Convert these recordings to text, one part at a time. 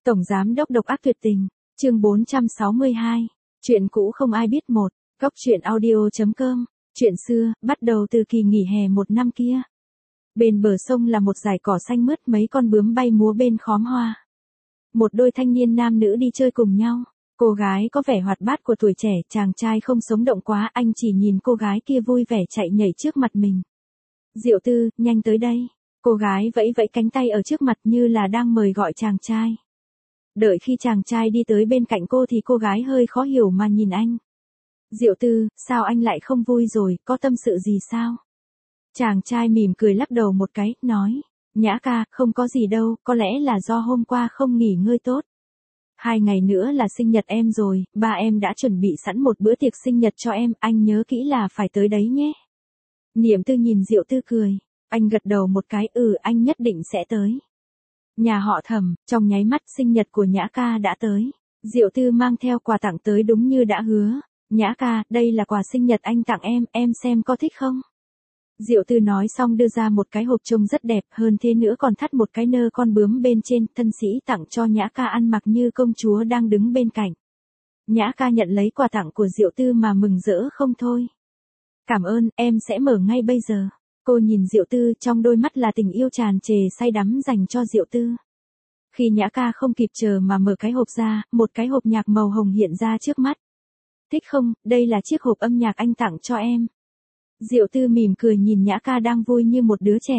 Tổng giám đốc độc ác tuyệt tình, chương 462, chuyện cũ không ai biết một, góc truyện audio.com, chuyện xưa, bắt đầu từ kỳ nghỉ hè một năm kia. Bên bờ sông là một dải cỏ xanh mướt, mấy con bướm bay múa bên khóm hoa. Một đôi thanh niên nam nữ đi chơi cùng nhau, cô gái có vẻ hoạt bát của tuổi trẻ, chàng trai không sống động quá, anh chỉ nhìn cô gái kia vui vẻ chạy nhảy trước mặt mình. Diệu Tư, nhanh tới đây. Cô gái vẫy vẫy cánh tay ở trước mặt như là đang mời gọi chàng trai. Đợi khi chàng trai đi tới bên cạnh cô thì cô gái hơi khó hiểu mà nhìn anh. Diệu Tư, sao anh lại không vui rồi, có tâm sự gì sao? Chàng trai mỉm cười lắc đầu một cái, nói, Nhã ca, không có gì đâu, có lẽ là do hôm qua không nghỉ ngơi tốt. 2 ngày nữa là sinh nhật em rồi, ba em đã chuẩn bị sẵn một bữa tiệc sinh nhật cho em, anh nhớ kỹ là phải tới đấy nhé. Niệm Tư nhìn Diệu Tư cười, anh gật đầu một cái, anh nhất định sẽ tới. Nhà họ Thẩm, trong nháy mắt sinh nhật của Nhã ca đã tới. Diệu Tư mang theo quà tặng tới đúng như đã hứa. Nhã ca, đây là quà sinh nhật anh tặng em xem có thích không? Diệu Tư nói xong đưa ra một cái hộp trông rất đẹp, hơn thế nữa còn thắt một cái nơ con bướm bên trên, thân sĩ tặng cho Nhã ca ăn mặc như công chúa đang đứng bên cạnh. Nhã ca nhận lấy quà tặng của Diệu Tư mà mừng rỡ không thôi. Cảm ơn, em sẽ mở ngay bây giờ. Cô nhìn Diệu Tư, trong đôi mắt là tình yêu tràn trề say đắm dành cho Diệu Tư. Khi Nhã ca không kịp chờ mà mở cái hộp ra, một cái hộp nhạc màu hồng hiện ra trước mắt. Thích không, đây là chiếc hộp âm nhạc anh tặng cho em. Diệu Tư mỉm cười nhìn Nhã ca đang vui như một đứa trẻ.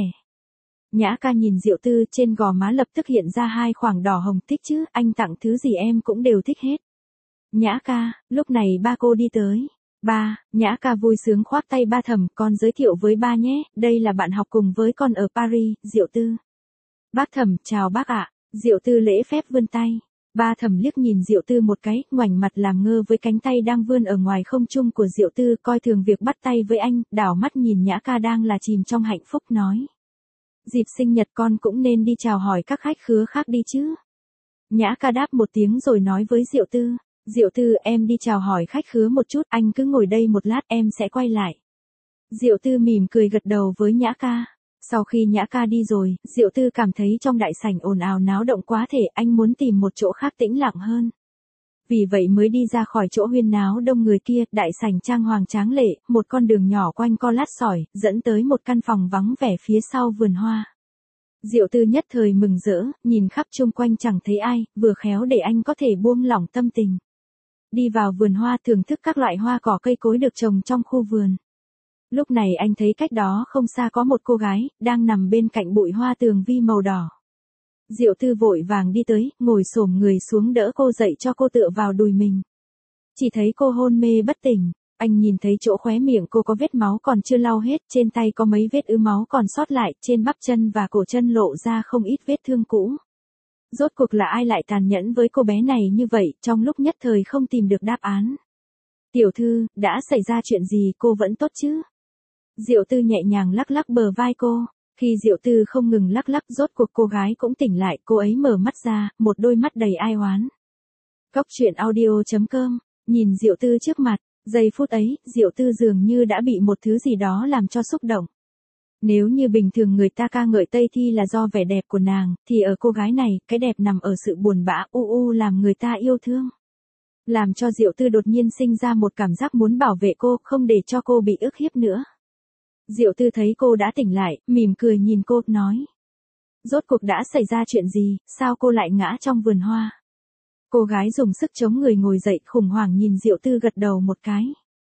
Nhã ca nhìn Diệu Tư, trên gò má lập tức hiện ra 2 khoảng đỏ hồng. Thích chứ, anh tặng thứ gì em cũng đều thích hết. Nhã ca, lúc này ba cô đi tới. Ba, Nhã ca vui sướng khoác tay ba Thẩm, con giới thiệu với ba nhé, đây là bạn học cùng với con ở Paris, Diệu Tư. Bác Thẩm, chào bác ạ. Diệu Tư lễ phép vươn tay. Ba Thẩm liếc nhìn Diệu Tư một cái, ngoảnh mặt làm ngơ với cánh tay đang vươn ở ngoài không trung của Diệu Tư, coi thường việc bắt tay với anh, đảo mắt nhìn Nhã ca đang là chìm trong hạnh phúc nói. Dịp sinh nhật con cũng nên đi chào hỏi các khách khứa khác đi chứ. Nhã ca đáp một tiếng rồi nói với Diệu Tư. Diệu Tư, em đi chào hỏi khách khứa một chút, anh cứ ngồi đây một lát, em sẽ quay lại. Diệu Tư mỉm cười gật đầu với Nhã ca. Sau khi Nhã ca đi rồi, Diệu Tư cảm thấy trong đại sảnh ồn ào náo động quá thể, anh muốn tìm một chỗ khác tĩnh lặng hơn. Vì vậy mới đi ra khỏi chỗ huyên náo đông người kia, đại sảnh trang hoàng tráng lệ, một con đường nhỏ quanh co lát sỏi, dẫn tới một căn phòng vắng vẻ phía sau vườn hoa. Diệu Tư nhất thời mừng rỡ, nhìn khắp chung quanh chẳng thấy ai, vừa khéo để anh có thể buông lỏng tâm tình. Đi vào vườn hoa thưởng thức các loại hoa cỏ cây cối được trồng trong khu vườn. Lúc này anh thấy cách đó không xa có một cô gái, đang nằm bên cạnh bụi hoa tường vi màu đỏ. Diệu Tư vội vàng đi tới, ngồi xổm người xuống đỡ cô dậy cho cô tựa vào đùi mình. Chỉ thấy cô hôn mê bất tỉnh, anh nhìn thấy chỗ khóe miệng cô có vết máu còn chưa lau hết, trên tay có mấy vết ứ máu còn sót lại, trên bắp chân và cổ chân lộ ra không ít vết thương cũ. Rốt cuộc là ai lại tàn nhẫn với cô bé này như vậy, trong lúc nhất thời không tìm được đáp án. Tiểu thư, đã xảy ra chuyện gì, cô vẫn tốt chứ? Diệu Tư nhẹ nhàng lắc lắc bờ vai cô. Khi Diệu Tư không ngừng lắc lắc, rốt cuộc cô gái cũng tỉnh lại, cô ấy mở mắt ra, một đôi mắt đầy ai oán. Góc truyện audio.com, nhìn Diệu Tư trước mặt, giây phút ấy, Diệu Tư dường như đã bị một thứ gì đó làm cho xúc động. Nếu như bình thường người ta ca ngợi Tây Thi là do vẻ đẹp của nàng, thì ở cô gái này, cái đẹp nằm ở sự buồn bã làm người ta yêu thương. Làm cho Diệu Tư đột nhiên sinh ra một cảm giác muốn bảo vệ cô, không để cho cô bị ức hiếp nữa. Diệu Tư thấy cô đã tỉnh lại, mỉm cười nhìn cô, nói. Rốt cuộc đã xảy ra chuyện gì, sao cô lại ngã trong vườn hoa? Cô gái dùng sức chống người ngồi dậy, khủng hoảng nhìn Diệu Tư gật đầu một cái.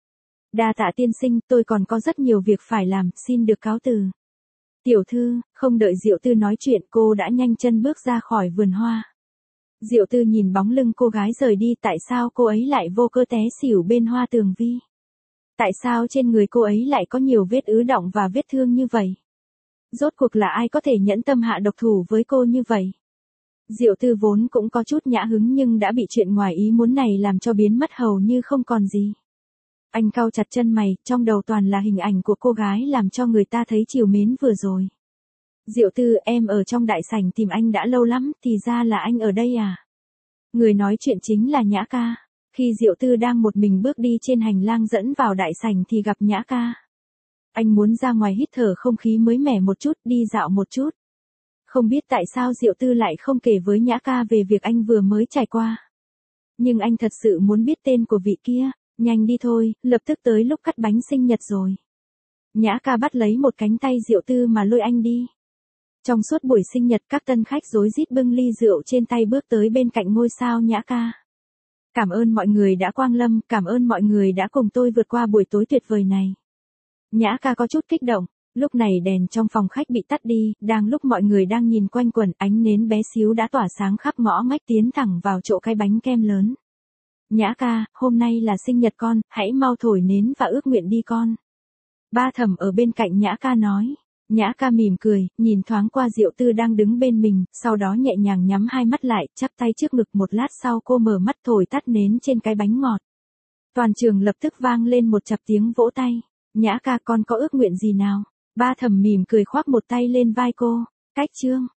Đa tạ tiên sinh, tôi còn có rất nhiều việc phải làm, xin được cáo từ. Tiểu thư, không đợi Diệu Tư nói chuyện, cô đã nhanh chân bước ra khỏi vườn hoa. Diệu Tư nhìn bóng lưng cô gái rời đi, tại sao cô ấy lại vô cơ té xỉu bên hoa tường vi? Tại sao trên người cô ấy lại có nhiều vết ứ đọng và vết thương như vậy? Rốt cuộc là ai có thể nhẫn tâm hạ độc thủ với cô như vậy? Diệu Tư vốn cũng có chút nhã hứng nhưng đã bị chuyện ngoài ý muốn này làm cho biến mất hầu như không còn gì. Anh cau chặt chân mày, trong đầu toàn là hình ảnh của cô gái làm cho người ta thấy trìu mến vừa rồi. Diệu Tư, em ở trong đại sảnh tìm anh đã lâu lắm, thì ra là anh ở đây à? Người nói chuyện chính là Nhã ca. Khi Diệu Tư đang một mình bước đi trên hành lang dẫn vào đại sảnh thì gặp Nhã ca. Anh muốn ra ngoài hít thở không khí mới mẻ một chút, đi dạo một chút. Không biết tại sao Diệu Tư lại không kể với Nhã ca về việc anh vừa mới trải qua. Nhưng anh thật sự muốn biết tên của vị kia, nhanh đi thôi, lập tức tới lúc cắt bánh sinh nhật rồi. Nhã ca bắt lấy một cánh tay Diệu Tư mà lôi anh đi. Trong suốt buổi sinh nhật các tân khách rối rít bưng ly rượu trên tay bước tới bên cạnh ngôi sao Nhã ca. Cảm ơn mọi người đã quang lâm, cảm ơn mọi người đã cùng tôi vượt qua buổi tối tuyệt vời này. Nhã ca có chút kích động, lúc này đèn trong phòng khách bị tắt đi, đang lúc mọi người đang nhìn quanh quẩn ánh nến bé xíu đã tỏa sáng khắp ngõ ngách tiến thẳng vào chỗ cái bánh kem lớn. Nhã ca, hôm nay là sinh nhật con, hãy mau thổi nến và ước nguyện đi con. Ba Thẩm ở bên cạnh Nhã ca nói. Nhã ca mỉm cười, nhìn thoáng qua Diệu Tư đang đứng bên mình, sau đó nhẹ nhàng nhắm hai mắt lại, chắp tay trước ngực, một lát sau cô mở mắt thổi tắt nến trên cái bánh ngọt. Toàn trường lập tức vang lên một chặp tiếng vỗ tay. Nhã ca, con có ước nguyện gì nào? Ba Thẩm mỉm cười khoác một tay lên vai cô. Cách chương